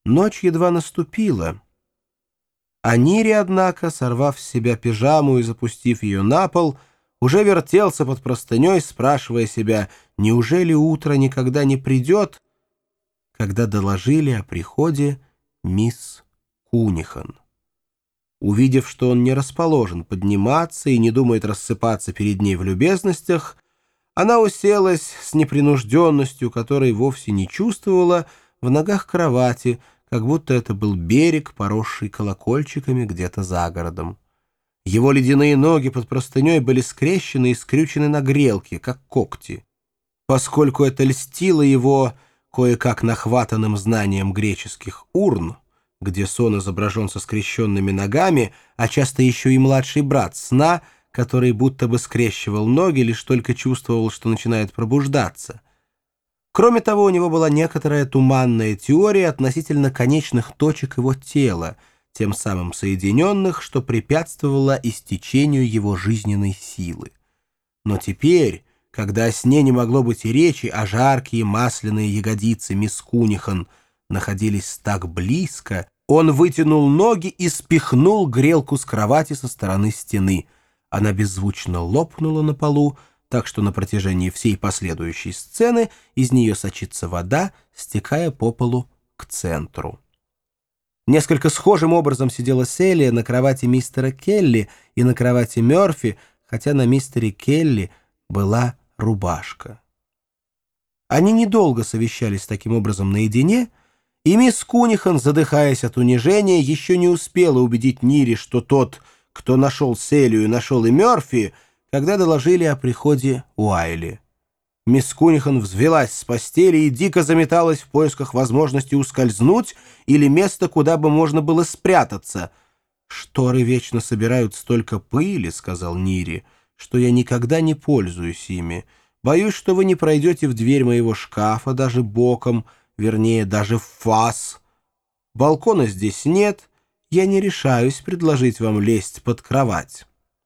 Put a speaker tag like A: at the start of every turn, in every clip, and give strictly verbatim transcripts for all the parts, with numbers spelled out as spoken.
A: Ночь едва наступила, а Нири, однако, сорвав с себя пижаму и запустив ее на пол, уже вертелся под простыней, спрашивая себя, неужели утро никогда не придет, когда доложили о приходе мисс Кунихан. Увидев, что он не расположен подниматься и не думает рассыпаться перед ней в любезностях, она уселась с непринужденностью, которой вовсе не чувствовала, в ногах кровати, как будто это был берег, поросший колокольчиками где-то за городом. Его ледяные ноги под простыней были скрещены и скрючены на грелке, как когти. Поскольку это льстило его кое-как нахватанным знанием греческих урн, где сон изображен со скрещенными ногами, а часто еще и младший брат сна, который будто бы скрещивал ноги, лишь только чувствовал, что начинает пробуждаться. Кроме того, у него была некоторая туманная теория относительно конечных точек его тела, тем самым соединенных, что препятствовало истечению его жизненной силы. Но теперь, когда о сне не могло быть и речи, а жаркие масляные ягодицы мисс Кунихан находились так близко, он вытянул ноги и спихнул грелку с кровати со стороны стены. Она беззвучно лопнула на полу, так что на протяжении всей последующей сцены из нее сочится вода, стекая по полу к центру. Несколько схожим образом сидела Селия на кровати мистера Келли и на кровати Мёрфи, хотя на мистере Келли была рубашка. Они недолго совещались таким образом наедине, и мисс Кунихан, задыхаясь от унижения, еще не успела убедить Нири, что тот, кто нашел Селию, нашел и Мёрфи, когда доложили о приходе Уайли. Мисс Кунихан взвелась с постели и дико заметалась в поисках возможности ускользнуть или места, куда бы можно было спрятаться. «Шторы вечно собирают столько пыли, — сказал Нири, — что я никогда не пользуюсь ими. Боюсь, что вы не пройдете в дверь моего шкафа даже боком, вернее, даже в фас. Балкона здесь нет, я не решаюсь предложить вам лезть под кровать».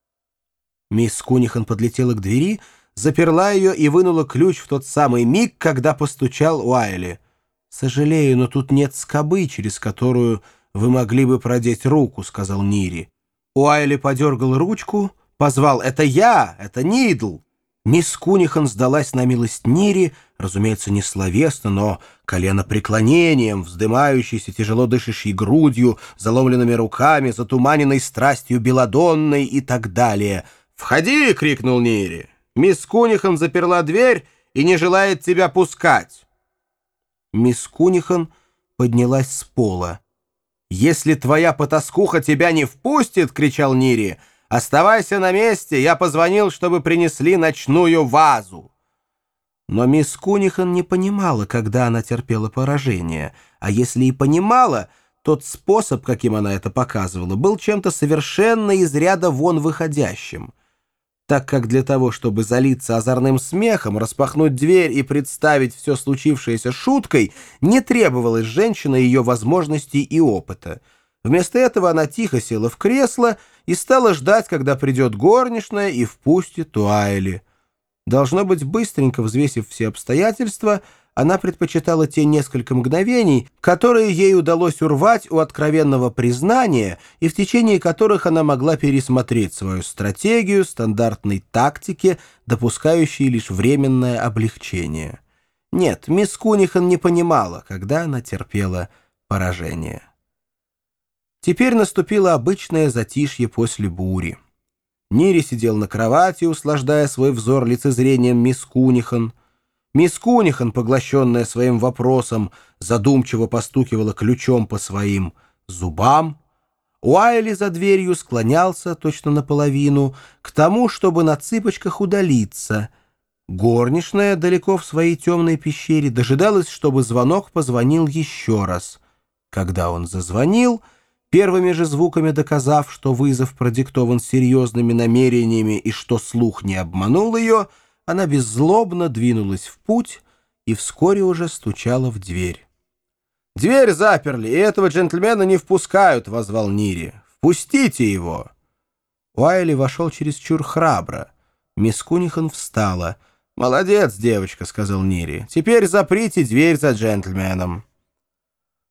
A: Мисс Кунихан подлетела к двери, заперла ее и вынула ключ в тот самый миг, когда постучал Уайли. «Сожалею, но тут нет скобы, через которую вы могли бы продеть руку», — сказал Нири. Уайли подергал ручку, позвал: «Это я, это Нидл». Мисс Кунихан сдалась на милость Нири, разумеется, не словесно, но коленопреклонением, вздымающейся тяжело дышащей грудью, заломленными руками, затуманенной страстью белладонной и так далее. «Входи!» — крикнул Нири. «Мисс Кунихан заперла дверь и не желает тебя пускать». Мисс Кунихан поднялась с пола. «Если твоя потаскуха тебя не впустит, — кричал Нири, — оставайся на месте, я позвонил, чтобы принесли ночную вазу». Но мисс Кунихан не понимала, когда она терпела поражение, а если и понимала, тот способ, каким она это показывала, был чем-то совершенно из ряда вон выходящим. Так как для того, чтобы залиться озорным смехом, распахнуть дверь и представить все случившееся шуткой, не требовалось женщины ее возможностей и опыта. Вместо этого она тихо села в кресло и стала ждать, когда придет горничная и впустит Уайли. Должно быть, быстренько взвесив все обстоятельства, она предпочитала те несколько мгновений, которые ей удалось урвать у откровенного признания и в течение которых она могла пересмотреть свою стратегию стандартной тактики, допускающей лишь временное облегчение. Нет, мисс Кунихан не понимала, когда она терпела поражение. Теперь наступило обычное затишье после бури. Нири сидел на кровати, услаждая свой взор лицезрением мисс Кунихан. Мисс Кунихан, поглощенная своим вопросом, задумчиво постукивала ключом по своим зубам. Уайли за дверью склонялся, точно наполовину, к тому, чтобы на цыпочках удалиться. Горничная, далеко в своей темной пещере, дожидалась, чтобы звонок позвонил еще раз. Когда он зазвонил, первыми же звуками доказав, что вызов продиктован серьезными намерениями и что слух не обманул ее, она беззлобно двинулась в путь и вскоре уже стучала в дверь. «Дверь заперли, и этого джентльмена не впускают», — воззвал Нири. «Впустите его!» Уайли вошел чересчур храбро. Мисс Кунихан встала. «Молодец, девочка», — сказал Нири. «Теперь заприте дверь за джентльменом».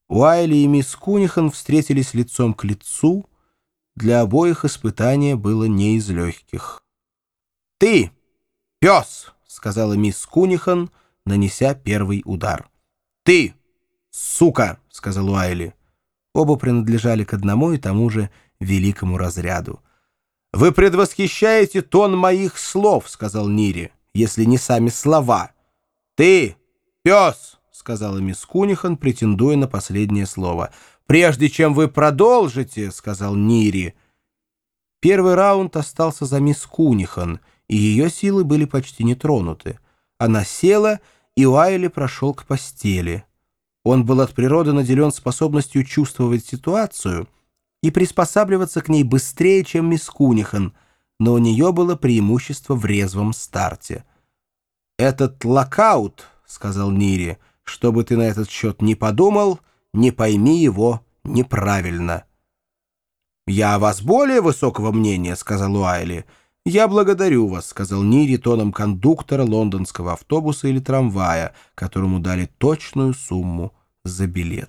A: Уайли и мисс Кунихан встретились лицом к лицу. Для обоих испытание было не из легких. «Ты, пес!» — сказала мисс Кунихан, нанеся первый удар. «Ты, сука!» — сказал Уайли. Оба принадлежали к одному и тому же великому разряду. «Вы предвосхищаете тон моих слов», — сказал Нири, — «если не сами слова». «Ты, пес!» — сказала мисс Кунихан, претендуя на последнее слово. «Прежде чем вы продолжите», — сказал Нири. Первый раунд остался за мисс Кунихан, и ее силы были почти не тронуты. Она села, и Уайли прошел к постели. Он был от природы наделен способностью чувствовать ситуацию и приспосабливаться к ней быстрее, чем мисс Кунихан, но у нее было преимущество в резвом старте. «Этот локаут», — сказал Нири, — «что бы ты на этот счет не подумал, не пойми его неправильно». «Я о вас более высокого мнения», — сказал Уайли. «Я благодарю вас», — сказал Нири тоном кондуктора лондонского автобуса или трамвая, которому дали точную сумму за билет.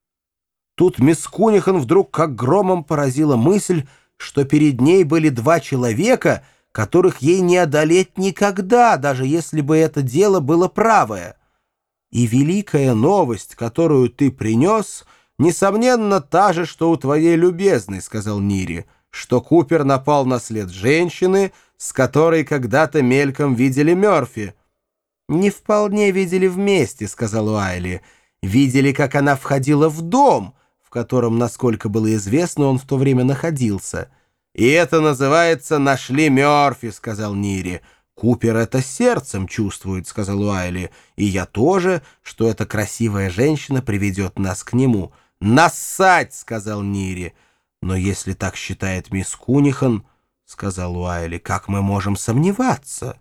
A: Тут мисс Кунихан вдруг как громом поразила мысль, что перед ней были два человека, которых ей не одолеть никогда, даже если бы это дело было правое. И великая новость, которую ты принес, несомненно, та же, что у твоей любезной, — сказал Нири, — что Купер напал на след женщины, с которой когда-то мельком видели Мёрфи. «Не вполне видели вместе», — сказал Уайли. «Видели, как она входила в дом, в котором, насколько было известно, он в то время находился». «И это называется «нашли Мёрфи», — сказал Нири. «Купер это сердцем чувствует», — сказал Уайли. «И я тоже, что эта красивая женщина приведет нас к нему». «Нассать!» — сказал Нири. «Но если так считает мисс Кунихан, — сказал Уайли, — как мы можем сомневаться?»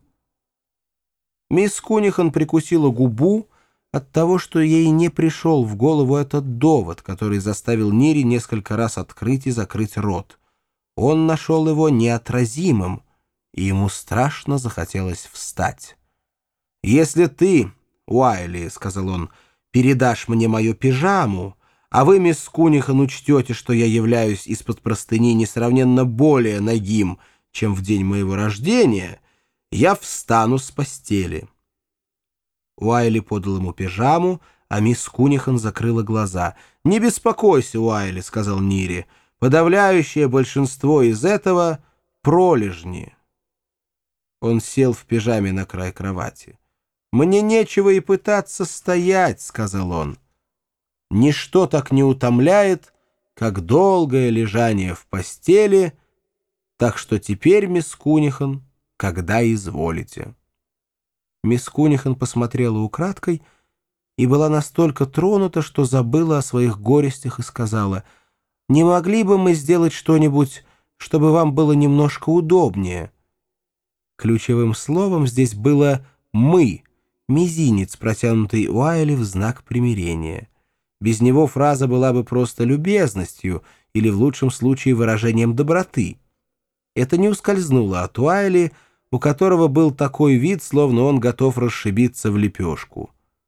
A: Мисс Кунихан прикусила губу от того, что ей не пришел в голову этот довод, который заставил Нири несколько раз открыть и закрыть рот. Он нашел его неотразимым, и ему страшно захотелось встать. «Если ты, Уайли, — сказал он, — передашь мне мою пижаму, а вы, мисс Кунихан, учтете, что я являюсь из-под простыни несравненно более нагим, чем в день моего рождения, я встану с постели». Уайли подал ему пижаму, а мисс Кунихан закрыла глаза. «Не беспокойся, Уайли, — сказал Нири, — подавляющее большинство из этого — пролежни». Он сел в пижаме на край кровати. «Мне нечего и пытаться стоять, — сказал он. Ничто так не утомляет, как долгое лежание в постели, так что теперь, мисс Кунихан, когда изволите». Мисс Кунихан посмотрела украдкой и была настолько тронута, что забыла о своих горестях и сказала: «Не могли бы мы сделать что-нибудь, чтобы вам было немножко удобнее?» Ключевым словом здесь было «мы», мизинец, протянутый Уайли в знак примирения. Без него фраза была бы просто любезностью или, в лучшем случае, выражением доброты. Это не ускользнуло от Уайли, у которого был такой вид, словно он готов расшибиться в лепешку.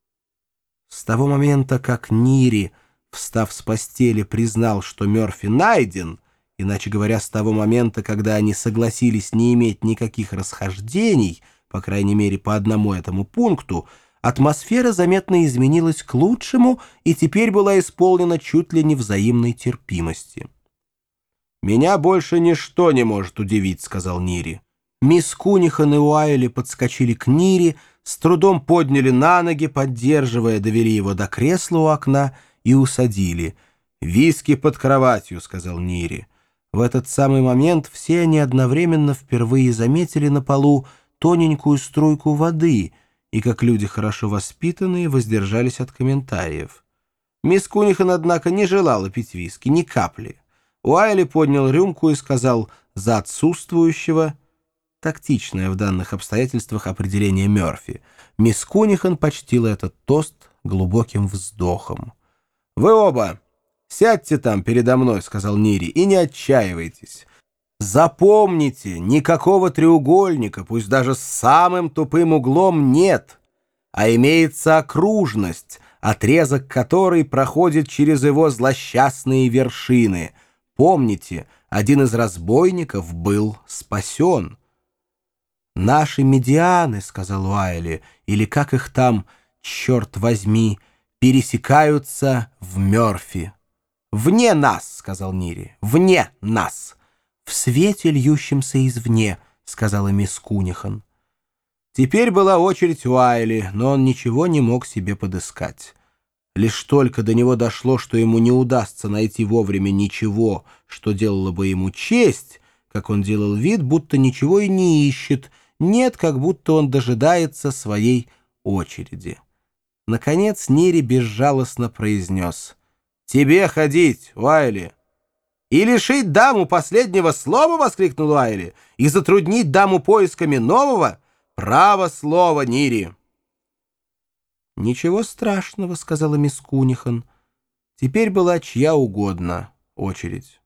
A: С того момента, как Нири, встав с постели, признал, что Мёрфи найден, иначе говоря, с того момента, когда они согласились не иметь никаких расхождений, по крайней мере, по одному этому пункту, атмосфера заметно изменилась к лучшему и теперь была исполнена чуть ли не взаимной терпимости. «Меня больше ничто не может удивить», — сказал Нири. Мисс Кунихан и Уайли подскочили к Нири, с трудом подняли на ноги, поддерживая, довели его до кресла у окна и усадили. «Виски под кроватью», — сказал Нири. В этот самый момент все они одновременно впервые заметили на полу тоненькую струйку воды и, как люди хорошо воспитанные, воздержались от комментариев. Мисс Кунихан, однако, не желала пить виски, ни капли. Уайли поднял рюмку и сказал «за отсутствующего». Тактичное в данных обстоятельствах определение Мёрфи. Мисс Кунихан почтила этот тост глубоким вздохом. «Вы оба сядьте там передо мной, — сказал Нири, — и не отчаивайтесь. Запомните, никакого треугольника, пусть даже с самым тупым углом, нет, а имеется окружность, отрезок которой проходит через его злосчастные вершины. Помните, один из разбойников был спасен. «Наши медианы, — сказал Уайли, — или как их там, черт возьми, пересекаются в Мёрфи». «Вне нас, — сказал Нири, — вне нас». «В свете, льющемся извне, — сказала мисс Кунихан». Теперь была очередь Уайли, но он ничего не мог себе подыскать. Лишь только до него дошло, что ему не удастся найти вовремя ничего, что делало бы ему честь, как он делал вид, будто ничего и не ищет, нет, как будто он дожидается своей очереди. Наконец Нири безжалостно произнес: «Тебе ходить, Уайли!» «И лишить даму последнего слова!» — воскликнул Уайли. «И затруднить даму поисками нового? Право слово, Нири!» «Ничего страшного», — сказала мисс Кунихан. Теперь была чья угодно очередь.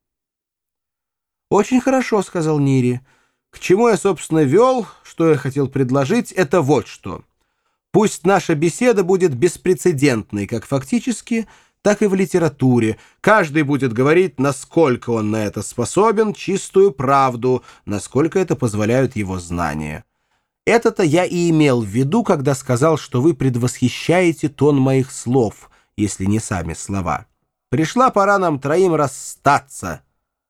A: «Очень хорошо», — сказал Нири. «К чему я, собственно, вел, что я хотел предложить, это вот что. Пусть наша беседа будет беспрецедентной, как фактически, так и в литературе. Каждый будет говорить, насколько он на это способен, чистую правду, насколько это позволяют его знания. Это-то я и имел в виду, когда сказал, что вы предвосхищаете тон моих слов, если не сами слова. Пришла пора нам троим расстаться.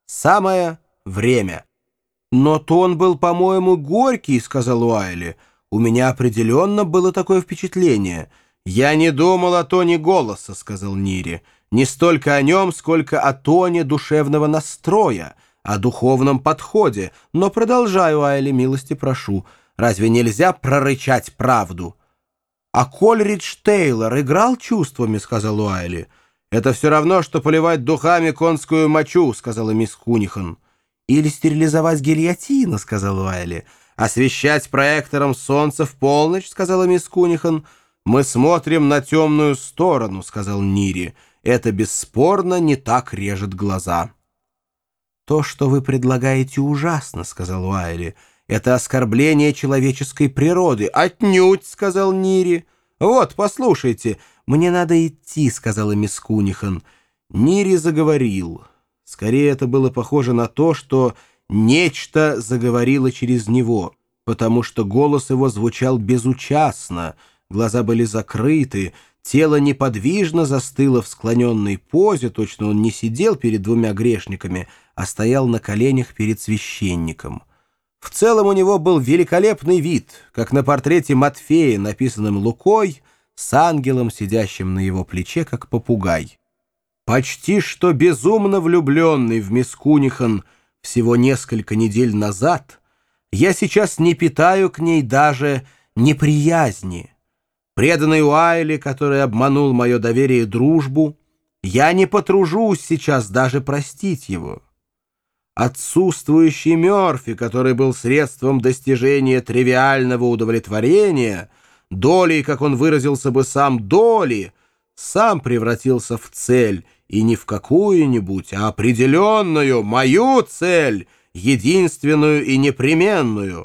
A: Самое время». «Но тон был, по-моему, горький», — сказал Уайли. «У меня определенно было такое впечатление». «Я не думал о тоне голоса», — сказал Нири. «Не столько о нем, сколько о тоне душевного настроя, о духовном подходе. Но продолжаю, Уайли, милости прошу. Разве нельзя прорычать правду?» «А Кольридж Тейлор играл чувствами», — сказал Уайли. «Это все равно, что поливать духами конскую мочу», — сказала мисс Кунихан. «Или стерилизовать гильотину», — сказал Уайли. «Освещать проектором солнце в полночь», — сказала мисс Кунихан. «Мы смотрим на темную сторону», — сказал Нири. «Это бесспорно не так режет глаза». «То, что вы предлагаете, ужасно», — сказал Уайли. «Это оскорбление человеческой природы». «Отнюдь», — сказал Нири. «Вот, послушайте». «Мне надо идти», — сказала мисс Кунихан. Нири заговорил. Скорее, это было похоже на то, что нечто заговорило через него, потому что голос его звучал безучастно, глаза были закрыты, тело неподвижно застыло в склоненной позе, точно он не сидел перед двумя грешниками, а стоял на коленях перед священником. В целом у него был великолепный вид, как на портрете Матфея, написанном Лукой, с ангелом, сидящим на его плече, как попугай. Почти что безумно влюбленный в мисс Кунихан всего несколько недель назад, я сейчас не питаю к ней даже неприязни. Преданный Уайли, который обманул мое доверие и дружбу, я не потружусь сейчас даже простить его. Отсутствующий Мёрфи, который был средством достижения тривиального удовлетворения, долей, как он выразился бы сам, доли, сам превратился в цель, и не в какую-нибудь, а определенную, мою цель, единственную и непременную.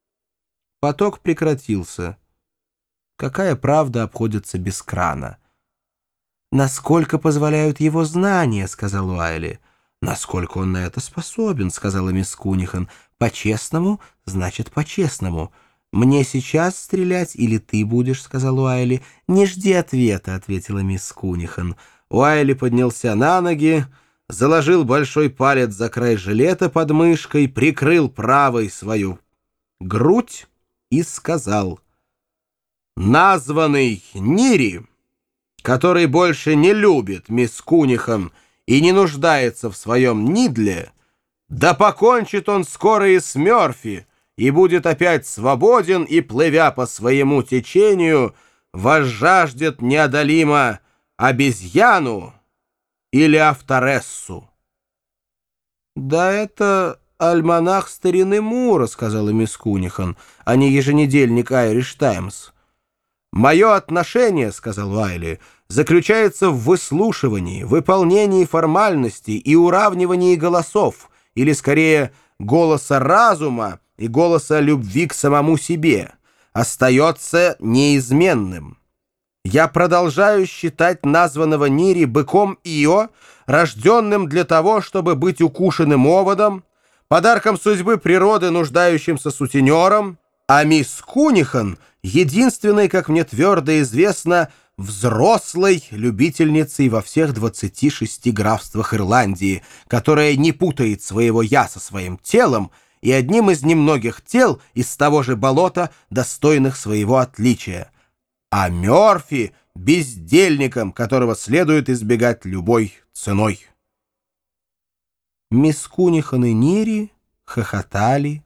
A: Поток прекратился. Какая правда обходится без крана? «Насколько позволяют его знания», — сказал Уайли. «Насколько он на это способен», — сказала мисс Кунихан. «По-честному, значит, по-честному». «Мне сейчас стрелять или ты будешь?» — сказал Уайли. «Не жди ответа», — ответила мисс Кунихан. Уайли поднялся на ноги, заложил большой палец за край жилета под мышкой, прикрыл правой свою грудь и сказал: «Названный Нири, который больше не любит мисс Кунихан и не нуждается в своем Нидле, да покончит он скоро и с Мёрфи, и будет опять свободен, и, плывя по своему течению, возжаждет неодолимо обезьяну или авторессу». «Да это альманах старины Мура», — сказала мисс Кунихан, — «а не еженедельник «Айриш Таймс». «Мое отношение, — сказал Уайли, — заключается в выслушивании, выполнении формальностей и уравнивании голосов, или, скорее, голоса разума и голоса любви к самому себе, остается неизменным. Я продолжаю считать названного Нири быком Ио, рожденным для того, чтобы быть укушенным оводом, подарком судьбы природы, нуждающимся сутенером, а мисс Кунихан — единственной, как мне твердо известно, взрослой любительницей во всех двадцати шести графствах Ирландии, которая не путает своего «я» со своим телом и одним из немногих тел из того же болота, достойных своего отличия. А Мёрфи — бездельником, которого следует избегать любой ценой. Мисс Кунихан и Нири хохотали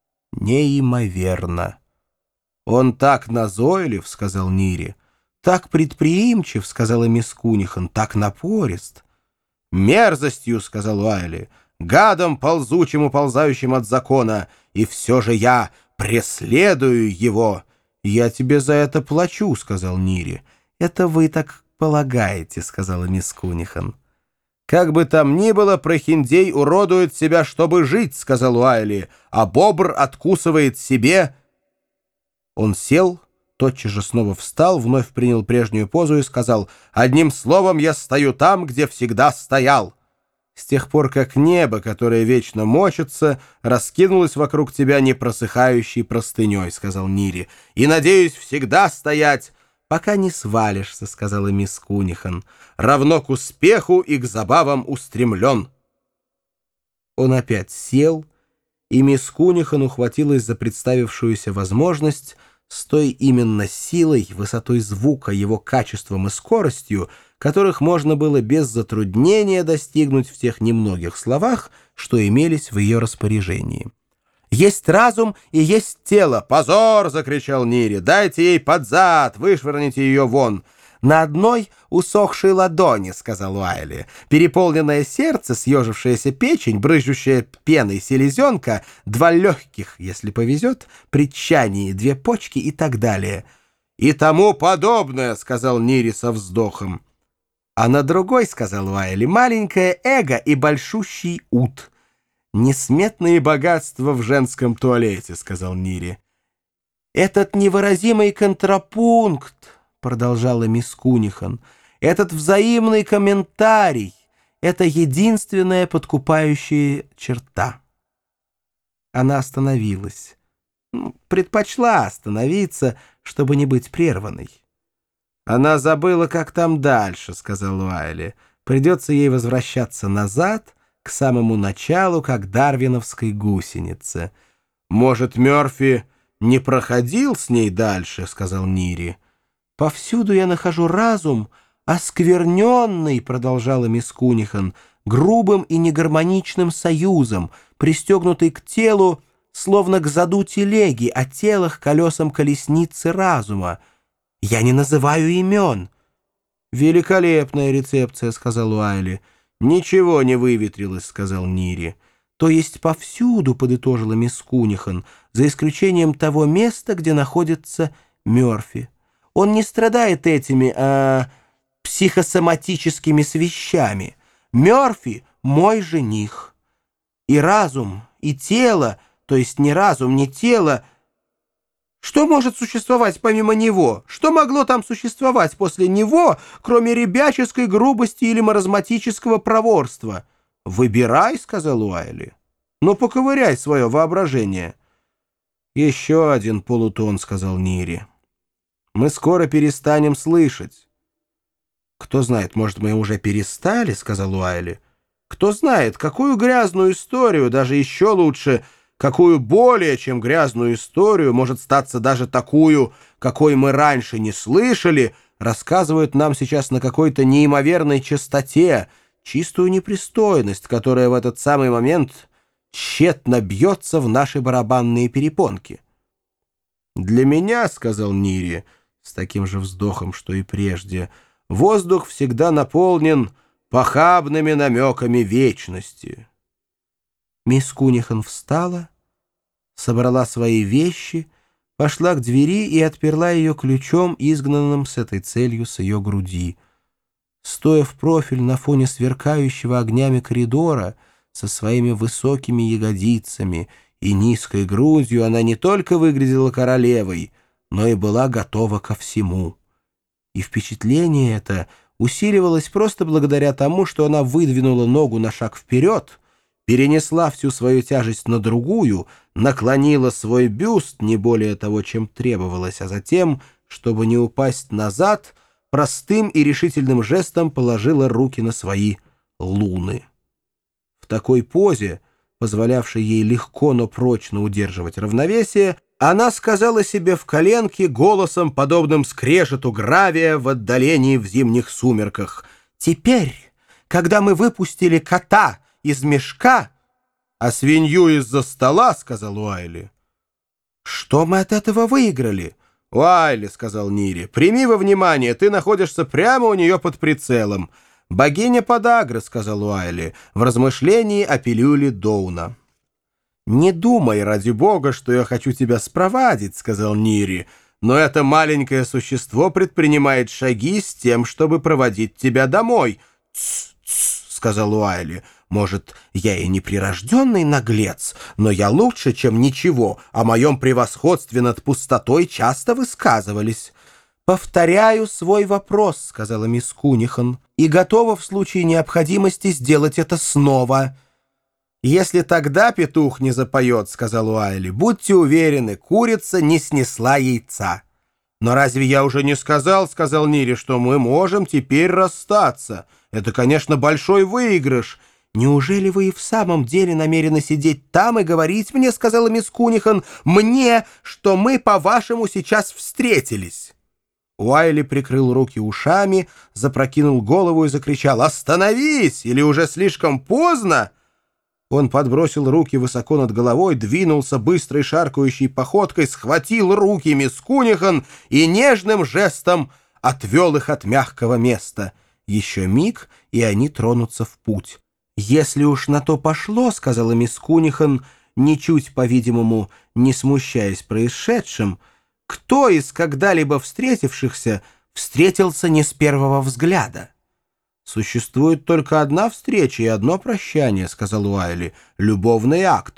A: неимоверно. «Он так назойлив», — сказал Нири. «Так предприимчив», — сказала мисс Кунихан, — «так напорист». «Мерзостью», — сказал Уайли, — «гадом, ползучим и ползающим от закона, и все же я преследую его». «Я тебе за это плачу», — сказал Нири. «Это вы так полагаете», — сказала мисс Кунихан. «Как бы там ни было, прохиндей уродует себя, чтобы жить», — сказал Уайли, «а бобр откусывает себе». Он сел, тотчас же снова встал, вновь принял прежнюю позу и сказал: «Одним словом, я стою там, где всегда стоял». «С тех пор, как небо, которое вечно мочится, раскинулось вокруг тебя непросыхающей простыней», — сказал Нири, «и, надеюсь, всегда стоять, пока не свалишься», — сказала мисс Кунихан, «равно к успеху и к забавам устремлен». Он опять сел, и мисс Кунихан ухватилась за представившуюся возможность с той именно силой, высотой звука, его качеством и скоростью, которых можно было без затруднения достигнуть в тех немногих словах, что имелись в ее распоряжении. «Есть разум и есть тело!» «Позор!» — закричал Нири. «Дайте ей под зад! Вышвырните ее вон!» «На одной усохшей ладони», — сказал Уайли, «переполненное сердце, съежившаяся печень, брызжущая пеной селезенка, два легких, если повезет, притчание, две почки и так далее». «И тому подобное», — сказал Нири со вздохом. «А на другой, — сказал Уайли, — маленькое эго и большущий ут». «Несметные богатства в женском туалете», — сказал Нири. «Этот невыразимый контрапункт, — продолжала мисс Кунихан, — этот взаимный комментарий — это единственная подкупающая черта». Она остановилась. Предпочла остановиться, чтобы не быть прерванной. «Она забыла, как там дальше», — сказал Уайли. «Придется ей возвращаться назад, к самому началу, как дарвиновской гусенице». «Может, Мёрфи не проходил с ней дальше?» — сказал Нири. «Повсюду я нахожу разум, оскверненный, — продолжала мисс Кунихан, — грубым и негармоничным союзом, пристегнутый к телу, словно к заду телеги, а тело к колесам колесницы разума. Я не называю имен». «Великолепная рецепция», — сказал Уайли. «Ничего не выветрилось», — сказал Нири. «То есть повсюду, — подытожила мисс Кунихан, — за исключением того места, где находится Мёрфи. Он не страдает этими, а психосоматическими свещами. Мёрфи — мой жених. И разум, и тело, то есть не разум, не тело. Что может существовать помимо него? Что могло там существовать после него, кроме ребяческой грубости или маразматического проворства? «Выбирай», — сказал Уайли. «Ну, поковыряй свое воображение». «Еще один полутон», — сказал Нири. «Мы скоро перестанем слышать». «Кто знает, может, мы уже перестали», — сказал Уайли. «Кто знает, какую грязную историю, даже еще лучше, какую более чем грязную историю, может статься даже такую, какой мы раньше не слышали, рассказывают нам сейчас на какой-то неимоверной частоте, чистую непристойность, которая в этот самый момент тщетно бьется в наши барабанные перепонки». «Для меня, — сказал Нири с таким же вздохом, что и прежде, — воздух всегда наполнен похабными намеками вечности». Мисс Кунихан встала, собрала свои вещи, пошла к двери и отперла ее ключом, изгнанным с этой целью с ее груди. Стоя в профиль на фоне сверкающего огнями коридора со своими высокими ягодицами и низкой грудью, она не только выглядела королевой, но и была готова ко всему. и впечатление это усиливалось просто благодаря тому, что она выдвинула ногу на шаг вперед, перенесла всю свою тяжесть на другую, наклонила свой бюст не более того, чем требовалось, а затем, чтобы не упасть назад, простым и решительным жестом положила руки на свои луны. В такой позе, позволявшей ей легко, но прочно удерживать равновесие, она сказала себе в коленке голосом, подобным скрежету гравия в отдалении в зимних сумерках: «Теперь, когда мы выпустили кота из мешка, а свинью из-за стола, — сказал Уайли, — что мы от этого выиграли?» «Уайли, — сказал Нири, — прими во внимание, ты находишься прямо у нее под прицелом. Богиня подагры, — сказал Уайли, в размышлении о пилюле Доуна. «Не думай, ради бога, что я хочу тебя спровадить, — сказал Нири, — но это маленькое существо предпринимает шаги с тем, чтобы проводить тебя домой». «Тс, тс, — сказал Уайли, — может, я и не прирожденный наглец, но я лучше, чем ничего, о моем превосходстве над пустотой часто высказывались». «Повторяю свой вопрос, — сказала мисс Кунихан, — и готова в случае необходимости сделать это снова». «Если тогда петух не запоет, — сказал Уайли, — будьте уверены, курица не снесла яйца». «Но разве я уже не сказал, — сказал Нири, — что мы можем теперь расстаться? Это, конечно, большой выигрыш». «Неужели вы и в самом деле намерены сидеть там и говорить мне, — сказала мисс Кунихан, — мне, что мы, по-вашему, сейчас встретились?» Уайли прикрыл руки ушами, запрокинул голову и закричал: «Остановись! Или уже слишком поздно?» Он подбросил руки высоко над головой, двинулся быстрой шаркающей походкой, схватил руки мисс Кунихан и нежным жестом отвел их от мягкого места. Еще миг, и они тронутся в путь. «Если уж на то пошло, — сказала мисс Кунихан, ничуть, по-видимому, не смущаясь происшедшим, — кто из когда-либо встретившихся встретился не с первого взгляда?» «Существует только одна встреча и одно прощание, — сказал Уайли, — любовный акт».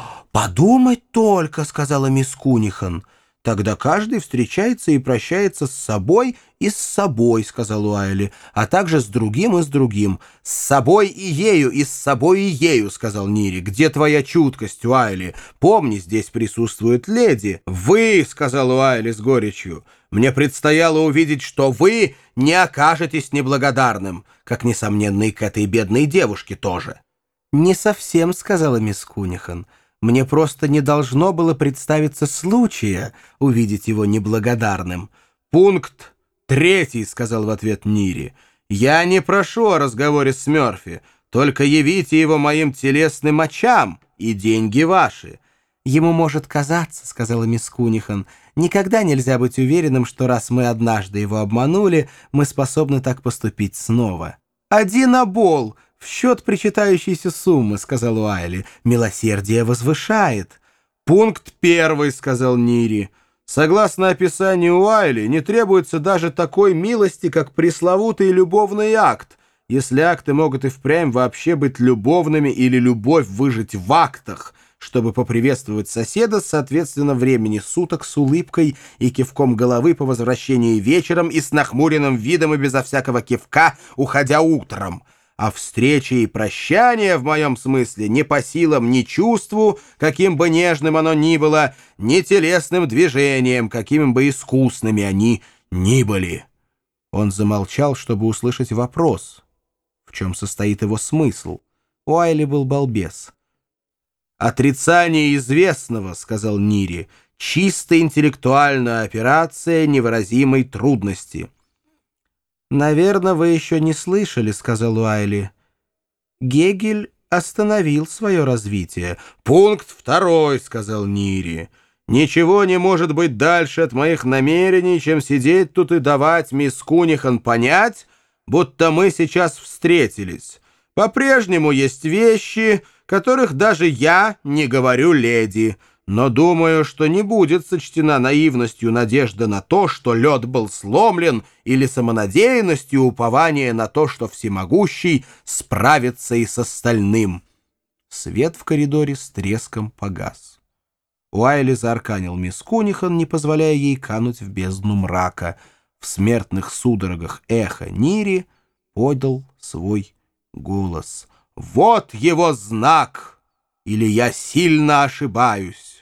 A: «Подумать только, — сказала мисс Кунихан. «Тогда каждый встречается и прощается с собой и с собой, — сказал Уайли, — а также с другим и с другим». «С собой и ею, и с собой и ею, — сказал Нири. — Где твоя чуткость, Уайли? Помни, здесь присутствует леди». «Вы, — сказал Уайли с горечью, — мне предстояло увидеть, что вы не окажетесь неблагодарным, как, несомненно, и к этой бедной девушке тоже». «Не совсем, — сказала мисс Кунихан. Мне просто не должно было представиться случая увидеть его неблагодарным». «Пункт третий, — сказал в ответ Нири, — я не прошу о разговоре с Мёрфи, только явите его моим телесным очам, и деньги ваши». «Ему может казаться, — сказала мисс Кунихан, — никогда нельзя быть уверенным, что раз мы однажды его обманули, мы способны так поступить снова». «Один обол в счет причитающейся суммы, — сказал Уайли, — милосердие возвышает». «Пункт первый, — сказал Нири, — согласно описанию Уайли, не требуется даже такой милости, как пресловутый любовный акт, если акты могут и впрямь вообще быть любовными или любовь выжить в актах, чтобы поприветствовать соседа, соответственно, времени суток с улыбкой и кивком головы по возвращении вечером и с нахмуренным видом и безо всякого кивка, уходя утром. А встреча и прощание, в моем смысле, не по силам ни чувству, каким бы нежным оно ни было, ни телесным движением, какими бы искусными они ни были». Он замолчал, чтобы услышать вопрос, в чем состоит его смысл. Уайли был балбес. «Отрицание известного, — сказал Нири, — чисто интеллектуальная операция невыразимой трудности». «Наверное, вы еще не слышали, — сказал Уайли. Гегель остановил свое развитие». «Пункт второй, — сказал Нири, — ничего не может быть дальше от моих намерений, чем сидеть тут и давать мисс Кунихан понять, будто мы сейчас встретились. По-прежнему есть вещи, которых даже я не говорю леди, но думаю, что не будет сочтена наивностью надежда на то, что лед был сломлен, или самонадеянностью упование на то, что всемогущий справится и с остальным». Свет в коридоре с треском погас. Уайли заарканил мисс Кунихан, не позволяя ей кануть в бездну мрака. в смертных судорогах эхо Нири, подал свой голос. «Вот его знак! Или я сильно ошибаюсь?»